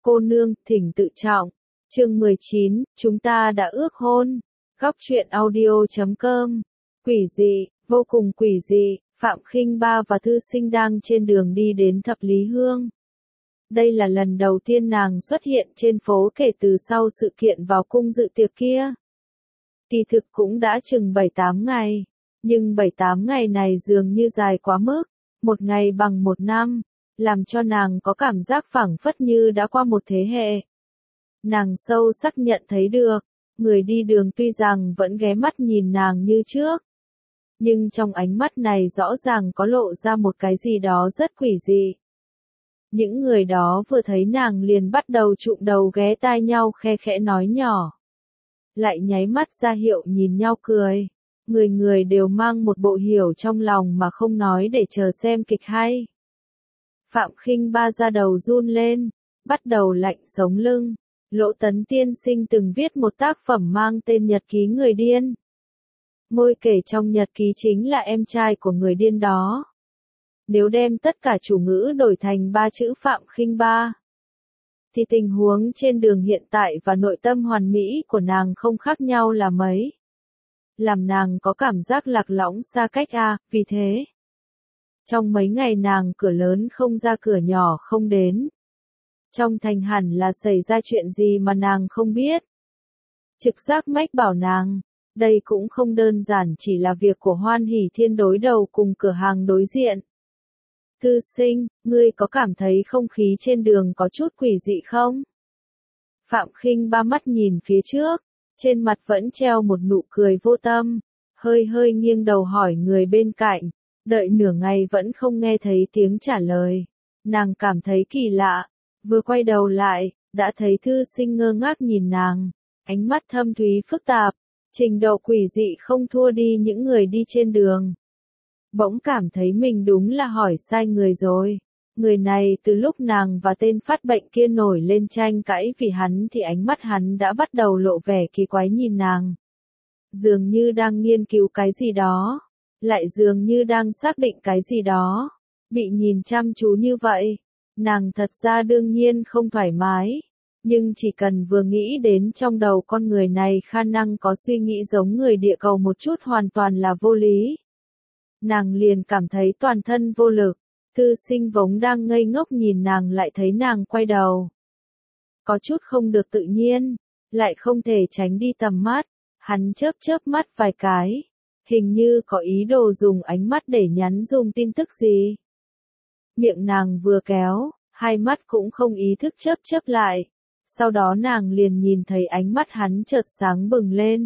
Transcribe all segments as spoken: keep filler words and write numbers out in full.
Cô nương, thỉnh tự trọng. Chương mười chín, chúng ta đã ước hôn. Góc truyện audio chấm com. Quỷ dị, vô cùng quỷ dị, Phạm Khinh Ba và Thư Sinh đang trên đường đi đến Thập Lý Hương. Đây là lần đầu tiên nàng xuất hiện trên phố kể từ sau sự kiện vào cung dự tiệc kia. Kỳ thực cũng đã chừng bảy tám ngày, nhưng bảy tám ngày này dường như dài quá mức, một ngày bằng một năm, làm cho nàng có cảm giác phảng phất như đã qua một thế hệ. Nàng sâu sắc nhận thấy được, người đi đường tuy rằng vẫn ghé mắt nhìn nàng như trước, nhưng trong ánh mắt này rõ ràng có lộ ra một cái gì đó rất quỷ dị. Những người đó vừa thấy nàng liền bắt đầu chụm đầu ghé tai nhau khe khẽ nói nhỏ. Lại nháy mắt ra hiệu nhìn nhau cười. Người người đều mang một bộ hiểu trong lòng mà không nói để chờ xem kịch hay. Phạm Khinh Ba ra đầu run lên, bắt đầu lạnh sống lưng. Lỗ Tấn tiên sinh từng viết một tác phẩm mang tên Nhật ký người điên. Ngôi kể trong nhật ký chính là em trai của người điên đó. Nếu đem tất cả chủ ngữ đổi thành ba chữ Phạm Khinh Ba, thì tình huống trên đường hiện tại và nội tâm hoàn mỹ của nàng không khác nhau là mấy. Làm nàng có cảm giác lạc lõng xa cách a, à, vì thế. Trong mấy ngày nàng cửa lớn không ra cửa nhỏ không đến. Trong thành hẳn là xảy ra chuyện gì mà nàng không biết. Trực giác mách bảo nàng, đây cũng không đơn giản chỉ là việc của Hoan Hỷ Thiên đối đầu cùng cửa hàng đối diện. Thư sinh, ngươi có cảm thấy không khí trên đường có chút quỷ dị không? Phạm Khinh Ba mắt nhìn phía trước, trên mặt vẫn treo một nụ cười vô tâm, hơi hơi nghiêng đầu hỏi người bên cạnh, đợi nửa ngày vẫn không nghe thấy tiếng trả lời. Nàng cảm thấy kỳ lạ, vừa quay đầu lại, đã thấy thư sinh ngơ ngác nhìn nàng, ánh mắt thâm thúy phức tạp, trình độ quỷ dị không thua đi những người đi trên đường. Bỗng cảm thấy mình đúng là hỏi sai người rồi. Người này từ lúc nàng và tên phát bệnh kia nổi lên tranh cãi vì hắn thì ánh mắt hắn đã bắt đầu lộ vẻ kỳ quái nhìn nàng. Dường như đang nghiên cứu cái gì đó, lại dường như đang xác định cái gì đó. Bị nhìn chăm chú như vậy, nàng thật ra đương nhiên không thoải mái. Nhưng chỉ cần vừa nghĩ đến trong đầu con người này khả năng có suy nghĩ giống người địa cầu một chút hoàn toàn là vô lý. Nàng liền cảm thấy toàn thân vô lực. Thư sinh vốn đang ngây ngốc nhìn nàng lại thấy nàng quay đầu. Có chút không được tự nhiên, lại không thể tránh đi tầm mắt, hắn chớp chớp mắt vài cái, hình như có ý đồ dùng ánh mắt để nhắn dùng tin tức gì. Miệng nàng vừa kéo, hai mắt cũng không ý thức chớp chớp lại, sau đó nàng liền nhìn thấy ánh mắt hắn chợt sáng bừng lên.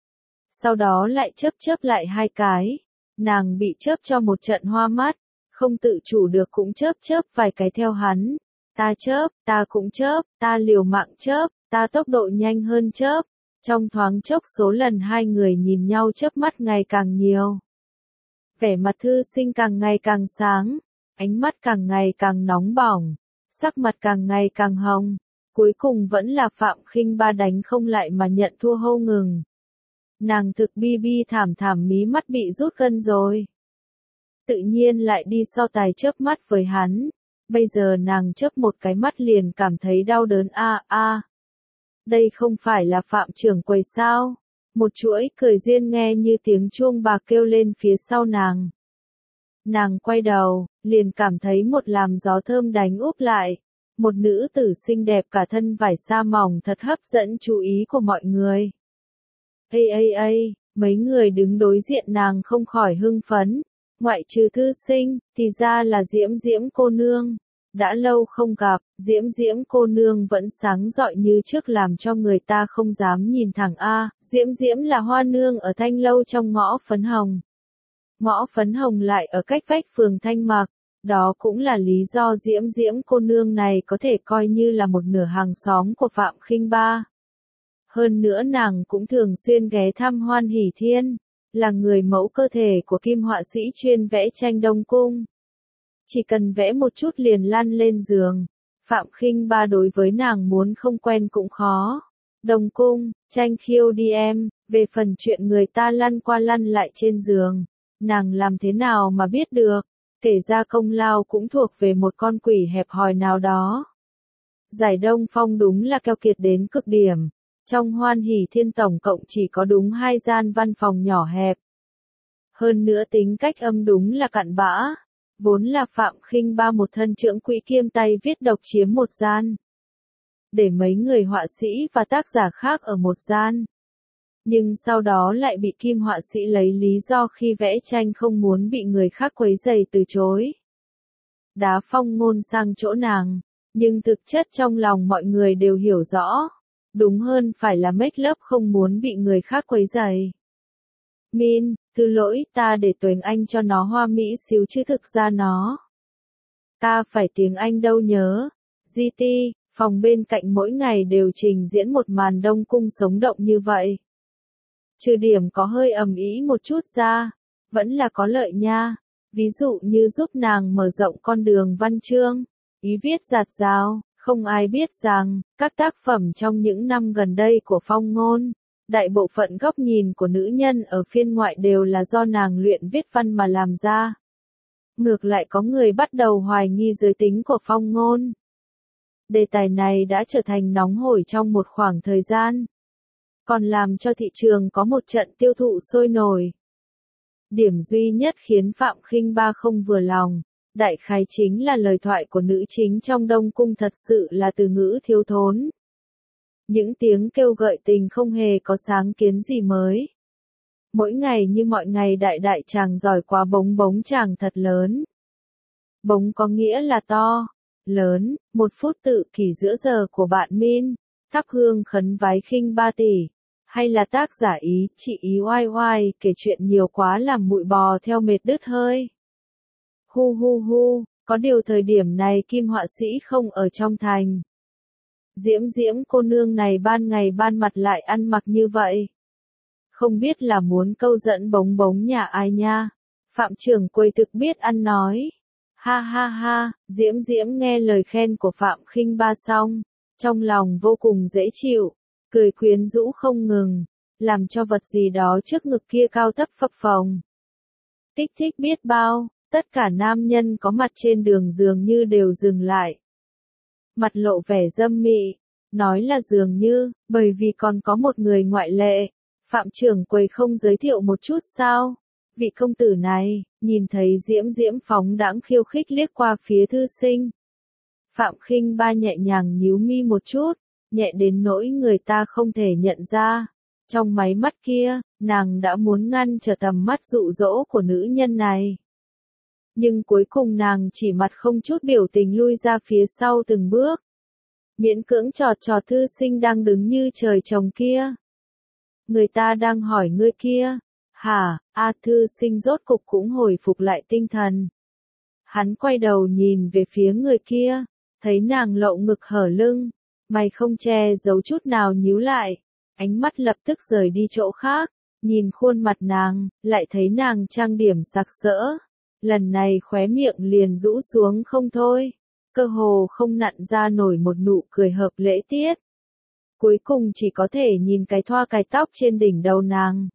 Sau đó lại chớp chớp lại hai cái, nàng bị chớp cho một trận hoa mắt. Không tự chủ được cũng chớp chớp vài cái theo hắn. Ta chớp, ta cũng chớp, ta liều mạng chớp, ta tốc độ nhanh hơn chớp. Trong thoáng chốc số lần hai người nhìn nhau chớp mắt ngày càng nhiều. Vẻ mặt thư sinh càng ngày càng sáng, ánh mắt càng ngày càng nóng bỏng, sắc mặt càng ngày càng hồng. Cuối cùng vẫn là Phạm Khinh Ba đánh không lại mà nhận thua hô ngừng. Nàng thực bi bi thảm thảm mí mắt bị rút gân rồi. Tự nhiên lại đi so tài chớp mắt với hắn. Bây giờ nàng chớp một cái mắt liền cảm thấy đau đớn a a. Đây không phải là Phạm trưởng quầy sao? Một chuỗi cười duyên nghe như tiếng chuông bạc kêu lên phía sau nàng. Nàng quay đầu, liền cảm thấy một làn gió thơm đánh úp lại. Một nữ tử xinh đẹp cả thân vải sa mỏng thật hấp dẫn chú ý của mọi người. Ây ây ây, mấy người đứng đối diện nàng không khỏi hưng phấn. Ngoại trừ thư sinh, thì ra là Diễm Diễm cô nương. Đã lâu không gặp, Diễm Diễm cô nương vẫn sáng rọi như trước làm cho người ta không dám nhìn thẳng a. Diễm Diễm là hoa nương ở Thanh Lâu trong ngõ Phấn Hồng. Ngõ Phấn Hồng lại ở cách vách phường Thanh Mạc. Đó cũng là lý do Diễm Diễm cô nương này có thể coi như là một nửa hàng xóm của Phạm Khinh Ba. Hơn nữa nàng cũng thường xuyên ghé thăm Hoan Hỷ Thiên. Là người mẫu cơ thể của kim họa sĩ chuyên vẽ tranh Đông Cung. Chỉ cần vẽ một chút liền lăn lên giường. Phạm Khinh Ba đối với nàng muốn không quen cũng khó. Đông Cung, tranh khiêu đi em, về phần chuyện người ta lăn qua lăn lại trên giường. Nàng làm thế nào mà biết được, kể ra công lao cũng thuộc về một con quỷ hẹp hòi nào đó. Giải Đông Phong đúng là keo kiệt đến cực điểm. Trong Hoan Hỷ Thiên tổng cộng chỉ có đúng hai gian văn phòng nhỏ hẹp. Hơn nữa tính cách âm đúng là cặn bã. Vốn là Phạm Khinh Ba một thân trưởng quỹ kiêm tay viết độc chiếm một gian. Để mấy người họa sĩ và tác giả khác ở một gian. Nhưng sau đó lại bị Kim họa sĩ lấy lý do khi vẽ tranh không muốn bị người khác quấy rầy từ chối. Đá Phong Ngôn sang chỗ nàng, nhưng thực chất trong lòng mọi người đều hiểu rõ. Đúng hơn phải là make love không muốn bị người khác quấy rầy. Min, thứ lỗi, ta để Tuấn Anh cho nó hoa mỹ xíu chứ thực ra nó. Ta phải tiếng Anh đâu nhớ. giê tê, phòng bên cạnh mỗi ngày đều trình diễn một màn đông cung sống động như vậy. Trừ điểm có hơi ầm ĩ một chút ra, vẫn là có lợi nha. Ví dụ như giúp nàng mở rộng con đường văn chương, ý viết dạt dào. Không ai biết rằng, các tác phẩm trong những năm gần đây của Phong Ngôn, đại bộ phận góc nhìn của nữ nhân ở phiên ngoại đều là do nàng luyện viết văn mà làm ra. Ngược lại có người bắt đầu hoài nghi giới tính của Phong Ngôn. Đề tài này đã trở thành nóng hổi trong một khoảng thời gian, còn làm cho thị trường có một trận tiêu thụ sôi nổi. Điểm duy nhất khiến Phạm Khinh Ba không vừa lòng, đại khái chính là lời thoại của nữ chính trong Đông Cung thật sự là từ ngữ thiếu thốn. Những tiếng kêu gợi tình không hề có sáng kiến gì mới. Mỗi ngày như mọi ngày đại đại chàng giỏi quá bống bống chàng thật lớn. Bống có nghĩa là to, lớn, một phút tự kỷ giữa giờ của bạn Min, thắp hương khấn vái Khinh Ba tỷ. Hay là tác giả ý, chị ý oai oai, kể chuyện nhiều quá làm mụi bò theo mệt đứt hơi. Hu hu hu, có điều thời điểm này Kim họa sĩ không ở trong thành. Diễm Diễm cô nương này ban ngày ban mặt lại ăn mặc như vậy. Không biết là muốn câu dẫn bống bống nhà ai nha. Phạm trưởng quầy thực biết ăn nói. Ha ha ha, Diễm Diễm nghe lời khen của Phạm Khinh Ba xong, trong lòng vô cùng dễ chịu, cười quyến rũ không ngừng, làm cho vật gì đó trước ngực kia cao thấp phập phồng. Kích thích biết bao, tất cả nam nhân có mặt trên đường dường như đều dừng lại. Mặt lộ vẻ dâm mị, nói là dường như, bởi vì còn có một người ngoại lệ. Phạm trưởng quầy không giới thiệu một chút sao? Vị công tử này, nhìn thấy Diễm Diễm phóng đãng khiêu khích liếc qua phía thư sinh. Phạm Khinh Ba nhẹ nhàng nhíu mi một chút, nhẹ đến nỗi người ta không thể nhận ra. Trong máy mắt kia, nàng đã muốn ngăn trở tầm mắt dụ dỗ của nữ nhân này. Nhưng cuối cùng nàng chỉ mặt không chút biểu tình lui ra phía sau từng bước. Miễn cưỡng trọt trọt thư sinh đang đứng như trời trồng kia. Người ta đang hỏi ngươi kia. Hả, A thư sinh rốt cục cũng hồi phục lại tinh thần. Hắn quay đầu nhìn về phía người kia, thấy nàng lộ ngực hở lưng, mày không che giấu chút nào nhíu lại, ánh mắt lập tức rời đi chỗ khác, nhìn khuôn mặt nàng, lại thấy nàng trang điểm sặc sỡ. Lần này khóe miệng liền rũ xuống không thôi, cơ hồ không nặn ra nổi một nụ cười hợp lễ tiết. Cuối cùng chỉ có thể nhìn cái thoa cài tóc trên đỉnh đầu nàng.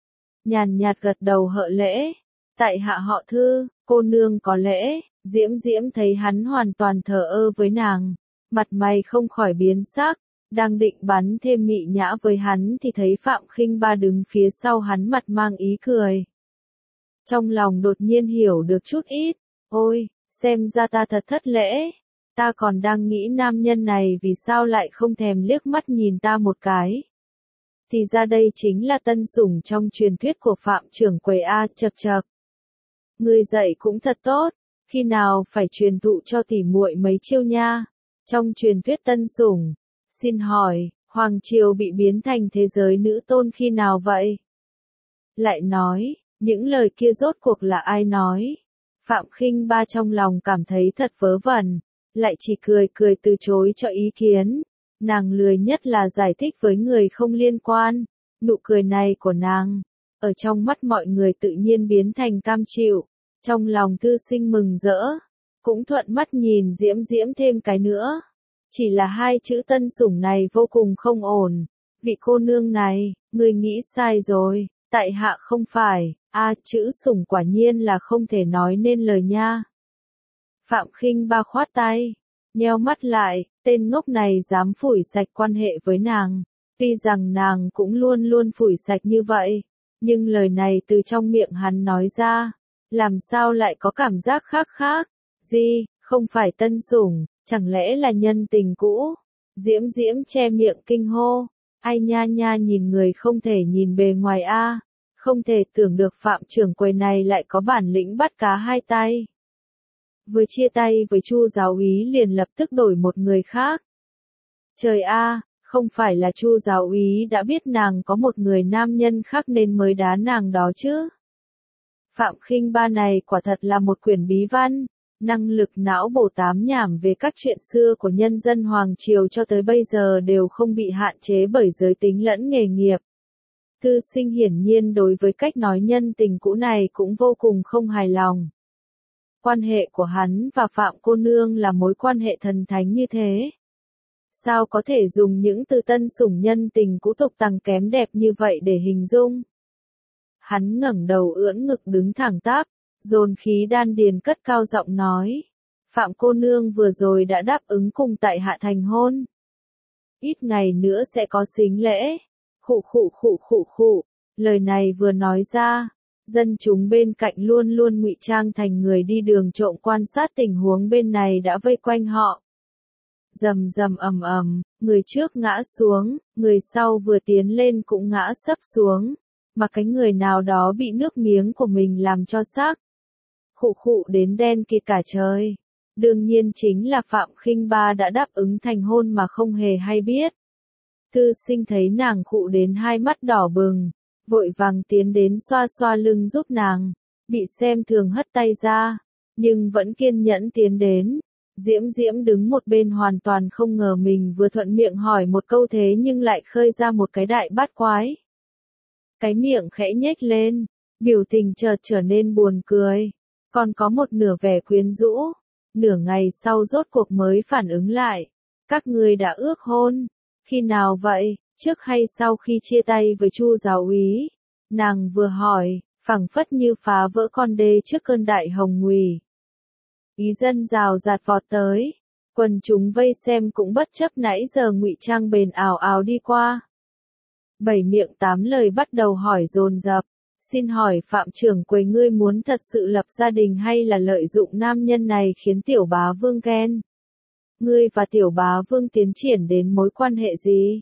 Nhàn nhạt gật đầu hợ lễ, tại hạ họ Thư, cô nương có lễ. Diễm Diễm thấy hắn hoàn toàn thờ ơ với nàng, mặt mày không khỏi biến sắc, đang định bắn thêm mị nhã với hắn thì thấy Phạm Khinh Ba đứng phía sau hắn mặt mang ý cười. Trong lòng đột nhiên hiểu được chút ít, ôi, xem ra ta thật thất lễ, ta còn đang nghĩ nam nhân này vì sao lại không thèm liếc mắt nhìn ta một cái. Thì ra đây chính là tân sủng trong truyền thuyết của Phạm trưởng quầy A, chậc chậc. Người dạy cũng thật tốt, khi nào phải truyền thụ cho tỉ muội mấy chiêu nha. Trong truyền thuyết tân sủng, xin hỏi, Hoàng Triều bị biến thành thế giới nữ tôn khi nào vậy? Lại nói, những lời kia rốt cuộc là ai nói? Phạm Khinh Ba trong lòng cảm thấy thật vớ vẩn, lại chỉ cười cười từ chối cho ý kiến. Nàng lười nhất là giải thích với người không liên quan. Nụ cười này của nàng, ở trong mắt mọi người tự nhiên biến thành cam chịu. Trong lòng thư sinh mừng rỡ, cũng thuận mắt nhìn Diễm Diễm thêm cái nữa. Chỉ là hai chữ tân sủng này vô cùng không ổn. Vị cô nương này, người nghĩ sai rồi, tại hạ không phải, a chữ sủng quả nhiên là không thể nói nên lời nha. Phạm Khinh Ba khoát tay, Nheo mắt lại, tên ngốc này dám phủi sạch quan hệ với nàng. Tuy rằng nàng cũng luôn luôn phủi sạch như vậy, nhưng lời này từ trong miệng hắn nói ra, làm sao lại có cảm giác khác khác? Gì, không phải tân sủng, chẳng lẽ là nhân tình cũ? Diễm Diễm che miệng kinh hô, ai nha nha nhìn người không thể nhìn bề ngoài a, không thể tưởng được Phạm trưởng quầy này lại có bản lĩnh bắt cá hai tay. Vừa chia tay với Chu giáo úy liền lập tức đổi một người khác. Trời a, không phải là Chu giáo úy đã biết nàng có một người nam nhân khác nên mới đá nàng đó chứ? Phạm Khinh Ba này quả thật là một quyển bí văn, năng lực não bổ tám nhảm về các chuyện xưa của nhân dân Hoàng Triều cho tới bây giờ đều không bị hạn chế bởi giới tính lẫn nghề nghiệp. Thư Sinh hiển nhiên đối với cách nói nhân tình cũ này cũng vô cùng không hài lòng. Quan hệ của hắn và Phạm cô nương là mối quan hệ thần thánh như thế. Sao có thể dùng những từ tân sủng nhân tình cũ tục tằng kém đẹp như vậy để hình dung? Hắn ngẩng đầu ưỡn ngực đứng thẳng tắp, dồn khí đan điền cất cao giọng nói. Phạm cô nương vừa rồi đã đáp ứng cùng tại hạ thành hôn. Ít ngày nữa sẽ có sính lễ. Khụ khụ khụ khụ khụ, lời này vừa nói ra, dân chúng bên cạnh luôn luôn ngụy trang thành người đi đường trộm quan sát tình huống bên này đã vây quanh họ. Rầm rầm ầm ầm, người trước ngã xuống, người sau vừa tiến lên cũng ngã sấp xuống, mà cái người nào đó bị nước miếng của mình làm cho xác. Khụ khụ đến đen kịt cả trời. Đương nhiên chính là Phạm Khinh Ba đã đáp ứng thành hôn mà không hề hay biết. Thư Sinh thấy nàng khụ đến hai mắt đỏ bừng, vội vàng tiến đến xoa xoa lưng giúp nàng, bị xem thường hất tay ra, nhưng vẫn kiên nhẫn tiến đến. Diễm Diễm đứng một bên hoàn toàn không ngờ mình vừa thuận miệng hỏi một câu thế nhưng lại khơi ra một cái đại bát quái. Cái miệng khẽ nhếch lên, biểu tình chợt trở nên buồn cười, còn có một nửa vẻ quyến rũ. Nửa ngày sau rốt cuộc mới phản ứng lại, các ngươi đã ước hôn, khi nào vậy, trước hay sau khi chia tay với Chu giáo úy? Nàng vừa hỏi, phảng phất như phá vỡ con đê trước cơn đại hồng ngùy. Ý dân rào rạt vọt tới, quần chúng vây xem cũng bất chấp nãy giờ ngụy trang bền ảo ảo đi qua. Bảy miệng tám lời bắt đầu hỏi dồn dập, xin hỏi Phạm trưởng quầy ngươi muốn thật sự lập gia đình hay là lợi dụng nam nhân này khiến tiểu bá vương ghen? Ngươi và tiểu bá vương tiến triển đến mối quan hệ gì?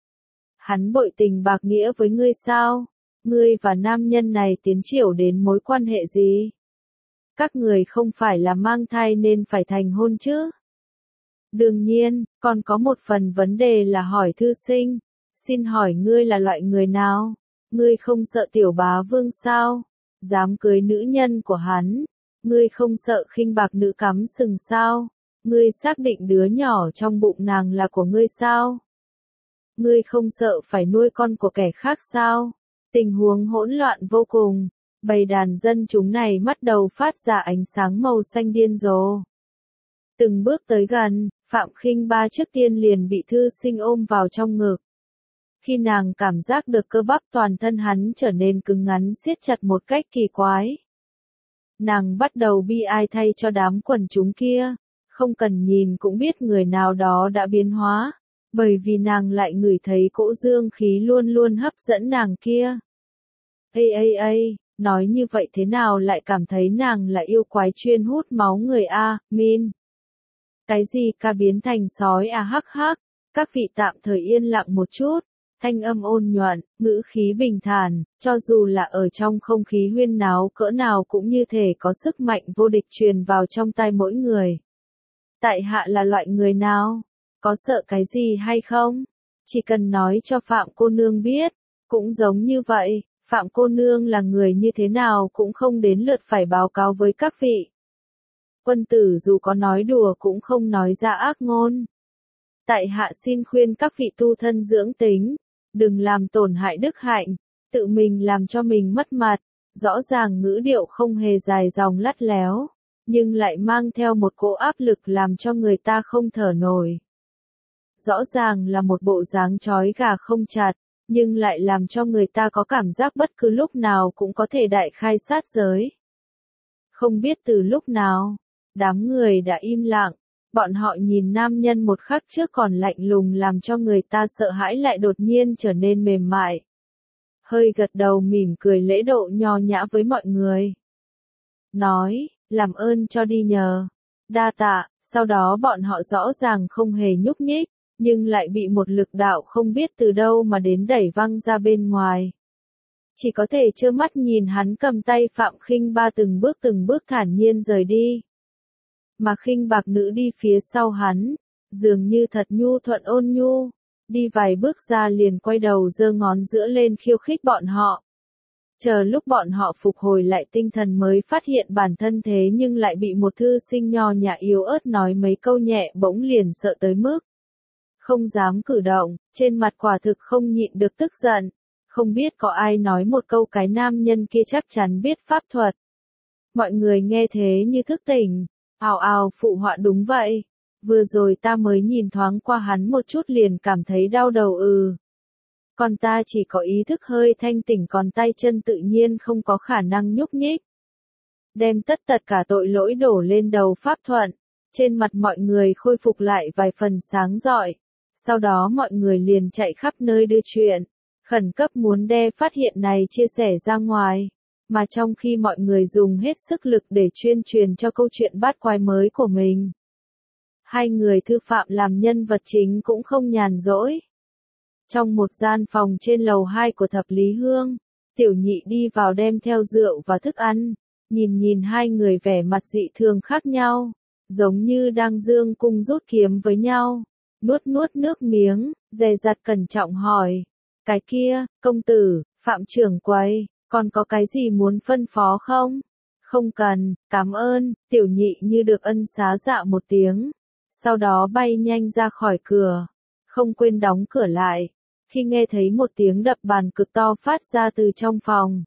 Hắn bội tình bạc nghĩa với ngươi sao? Ngươi và nam nhân này tiến triển đến mối quan hệ gì? Các người không phải là mang thai nên phải thành hôn chứ? Đương nhiên, còn có một phần vấn đề là hỏi Thư Sinh. Xin hỏi ngươi là loại người nào? Ngươi không sợ tiểu bá vương sao? Dám cưới nữ nhân của hắn? Ngươi không sợ khinh bạc nữ cắm sừng sao? Ngươi xác định đứa nhỏ trong bụng nàng là của ngươi sao? Ngươi không sợ phải nuôi con của kẻ khác sao? Tình huống hỗn loạn vô cùng. Bầy đàn dân chúng này bắt đầu phát ra ánh sáng màu xanh điên rồ. Từng bước tới gần, Phạm Khinh Ba trước tiên liền bị Thư Sinh ôm vào trong ngực. Khi nàng cảm giác được cơ bắp toàn thân hắn trở nên cứng ngắn siết chặt một cách kỳ quái. Nàng bắt đầu bi ai thay cho đám quần chúng kia, không cần nhìn cũng biết người nào đó đã biến hóa, bởi vì nàng lại ngửi thấy cỗ dương khí luôn luôn hấp dẫn nàng kia. Ây ây ây, nói như vậy thế nào lại cảm thấy nàng là yêu quái chuyên hút máu người a, min. Cái gì ca biến thành sói à hắc hắc, các vị tạm thời yên lặng một chút. Thanh âm ôn nhuận, ngữ khí bình thản, cho dù là ở trong không khí huyên náo cỡ nào cũng như thể có sức mạnh vô địch truyền vào trong tai mỗi người. Tại hạ là loại người nào? Có sợ cái gì hay không? Chỉ cần nói cho Phạm cô nương biết, cũng giống như vậy, Phạm cô nương là người như thế nào cũng không đến lượt phải báo cáo với các vị. Quân tử dù có nói đùa cũng không nói ra ác ngôn. Tại hạ xin khuyên các vị tu thân dưỡng tính, đừng làm tổn hại đức hạnh, tự mình làm cho mình mất mặt. Rõ ràng ngữ điệu không hề dài dòng lắt léo, nhưng lại mang theo một cỗ áp lực làm cho người ta không thở nổi. Rõ ràng là một bộ dáng trói gà không chặt, nhưng lại làm cho người ta có cảm giác bất cứ lúc nào cũng có thể đại khai sát giới. Không biết từ lúc nào, đám người đã im lặng, Bọn họ nhìn nam nhân một khắc trước còn lạnh lùng làm cho người ta sợ hãi lại đột nhiên trở nên mềm mại. Hơi gật đầu mỉm cười lễ độ nho nhã với mọi người. Nói, làm ơn cho đi nhờ. Đa tạ, sau đó bọn họ rõ ràng không hề nhúc nhích, nhưng lại bị một lực đạo không biết từ đâu mà đến đẩy văng ra bên ngoài. Chỉ có thể trơ mắt nhìn hắn cầm tay Phạm Khinh Ba từng bước từng bước thản nhiên rời đi. Mà Khinh Bạc Nữ đi phía sau hắn, dường như thật nhu thuận ôn nhu, đi vài bước ra liền quay đầu giơ ngón giữa lên khiêu khích bọn họ. Chờ lúc bọn họ phục hồi lại tinh thần mới phát hiện bản thân thế nhưng lại bị một thư sinh nho nhã yếu ớt nói mấy câu nhẹ bỗng liền sợ tới mức không dám cử động, trên mặt quả thực không nhịn được tức giận. Không biết có ai nói một câu cái nam nhân kia chắc chắn biết pháp thuật. Mọi người nghe thế như thức tỉnh, ào ào phụ họa đúng vậy. Vừa rồi ta mới nhìn thoáng qua hắn một chút liền cảm thấy đau đầu ừ. Còn ta chỉ có ý thức hơi thanh tỉnh còn tay chân tự nhiên không có khả năng nhúc nhích. Đem tất tật cả tội lỗi đổ lên đầu Pháp Thuận, trên mặt mọi người khôi phục lại vài phần sáng rọi. Sau đó mọi người liền chạy khắp nơi đưa chuyện, khẩn cấp muốn đe phát hiện này chia sẻ ra ngoài. Mà trong khi mọi người dùng hết sức lực để chuyên truyền cho câu chuyện bát quái mới của mình, hai người Thư Phạm làm nhân vật chính cũng không nhàn rỗi. Trong một gian phòng trên lầu hai của Thập Lý Hương, Tiểu Nhị đi vào đem theo rượu và thức ăn, nhìn nhìn hai người vẻ mặt dị thường khác nhau, giống như đang dương cung rút kiếm với nhau, nuốt nuốt nước miếng, dè dặt cẩn trọng hỏi, cái kia, công tử, Phạm trưởng quầy, còn có cái gì muốn phân phó không? Không cần, cảm ơn, Tiểu Nhị như được ân xá dạ một tiếng, sau đó bay nhanh ra khỏi cửa, không quên đóng cửa lại. Khi nghe thấy một tiếng đập bàn cực to phát ra từ trong phòng,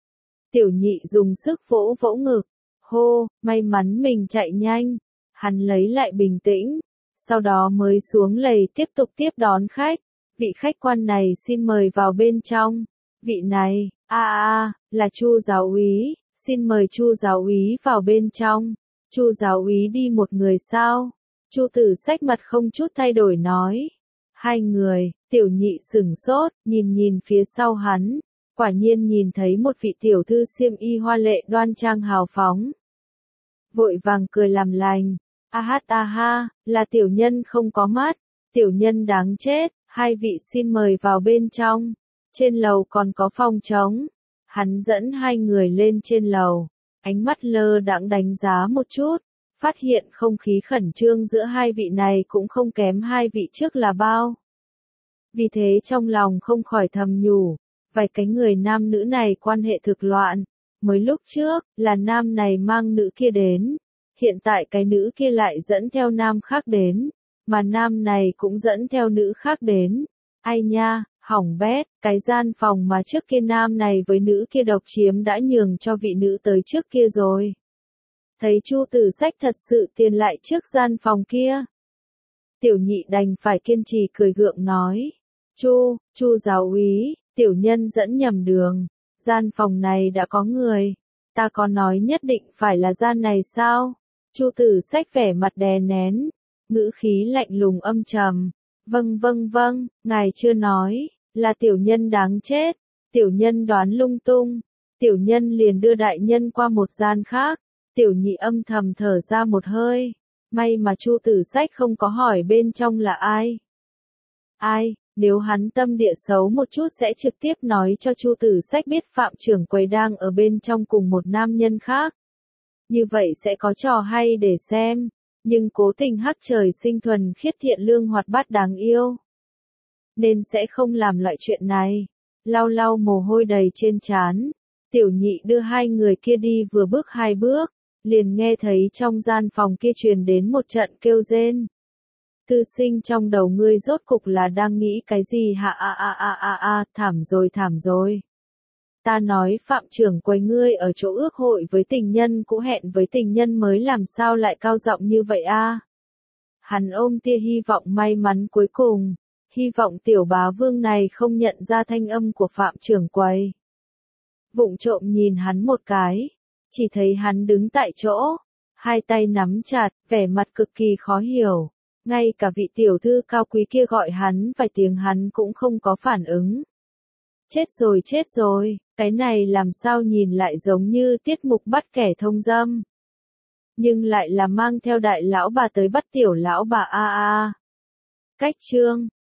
Tiểu Nhị dùng sức vỗ vỗ ngực, hô, may mắn mình chạy nhanh, hắn lấy lại bình tĩnh, sau đó mới xuống lầy tiếp tục tiếp đón khách, vị khách quan này xin mời vào bên trong, vị này, a a, là Chu giáo úy, xin mời Chu giáo úy vào bên trong, Chu giáo úy đi một người sao? Chu Tử Sách mặt không chút thay đổi nói. Hai người, Tiểu Nhị sửng sốt, nhìn nhìn phía sau hắn, quả nhiên nhìn thấy một vị tiểu thư xiêm y hoa lệ đoan trang hào phóng. Vội vàng cười làm lành, a hát a ha, là tiểu nhân không có mắt, tiểu nhân đáng chết, hai vị xin mời vào bên trong, trên lầu còn có phòng trống. Hắn dẫn hai người lên trên lầu, ánh mắt lơ đãng đánh giá một chút, phát hiện không khí khẩn trương giữa hai vị này cũng không kém hai vị trước là bao. Vì thế trong lòng không khỏi thầm nhủ, vài cái người nam nữ này quan hệ thực loạn, mới lúc trước, là nam này mang nữ kia đến, hiện tại cái nữ kia lại dẫn theo nam khác đến, mà nam này cũng dẫn theo nữ khác đến. Ai nha, hỏng bét, cái gian phòng mà trước kia nam này với nữ kia độc chiếm đã nhường cho vị nữ tới trước kia rồi. Thấy Chu Tử Sách thật sự tiền lại trước gian phòng kia. Tiểu Nhị đành phải kiên trì cười gượng nói. Chu, Chu giáo úy, tiểu nhân dẫn nhầm đường. Gian phòng này đã có người. Ta có nói nhất định phải là gian này sao? Chu Tử Sách vẻ mặt đè nén. Ngữ khí lạnh lùng âm trầm. Vâng vâng vâng, ngài chưa nói. Là tiểu nhân đáng chết. Tiểu nhân đoán lung tung. Tiểu nhân liền đưa đại nhân qua một gian khác. Tiểu Nhị âm thầm thở ra một hơi. May mà Chu Tử Sách không có hỏi bên trong là ai. Ai, nếu hắn tâm địa xấu một chút sẽ trực tiếp nói cho Chu Tử Sách biết Phạm trưởng quầy đang ở bên trong cùng một nam nhân khác. Như vậy sẽ có trò hay để xem. Nhưng cố tình hắc trời sinh thuần khiết thiện lương hoạt bát đáng yêu, nên sẽ không làm loại chuyện này. Lau lau mồ hôi đầy trên trán, Tiểu Nhị đưa hai người kia đi vừa bước hai bước, liền nghe thấy trong gian phòng kia truyền đến một trận kêu rên. Tư sinh trong đầu ngươi rốt cục là đang nghĩ cái gì hả? A a a a a, thảm rồi thảm rồi. Ta nói Phạm trưởng quầy ngươi ở chỗ ước hội với tình nhân cũ hẹn với tình nhân mới làm sao lại cao giọng như vậy a? Hắn ôm tia hy vọng may mắn cuối cùng, hy vọng tiểu bá vương này không nhận ra thanh âm của Phạm trưởng quầy. Vụng trộm nhìn hắn một cái, chỉ thấy hắn đứng tại chỗ, hai tay nắm chặt, vẻ mặt cực kỳ khó hiểu. Ngay cả vị tiểu thư cao quý kia gọi hắn vài tiếng hắn cũng không có phản ứng. Chết rồi chết rồi, cái này làm sao nhìn lại giống như tiết mục bắt kẻ thông dâm. Nhưng lại là mang theo đại lão bà tới bắt tiểu lão bà a a. Cách chương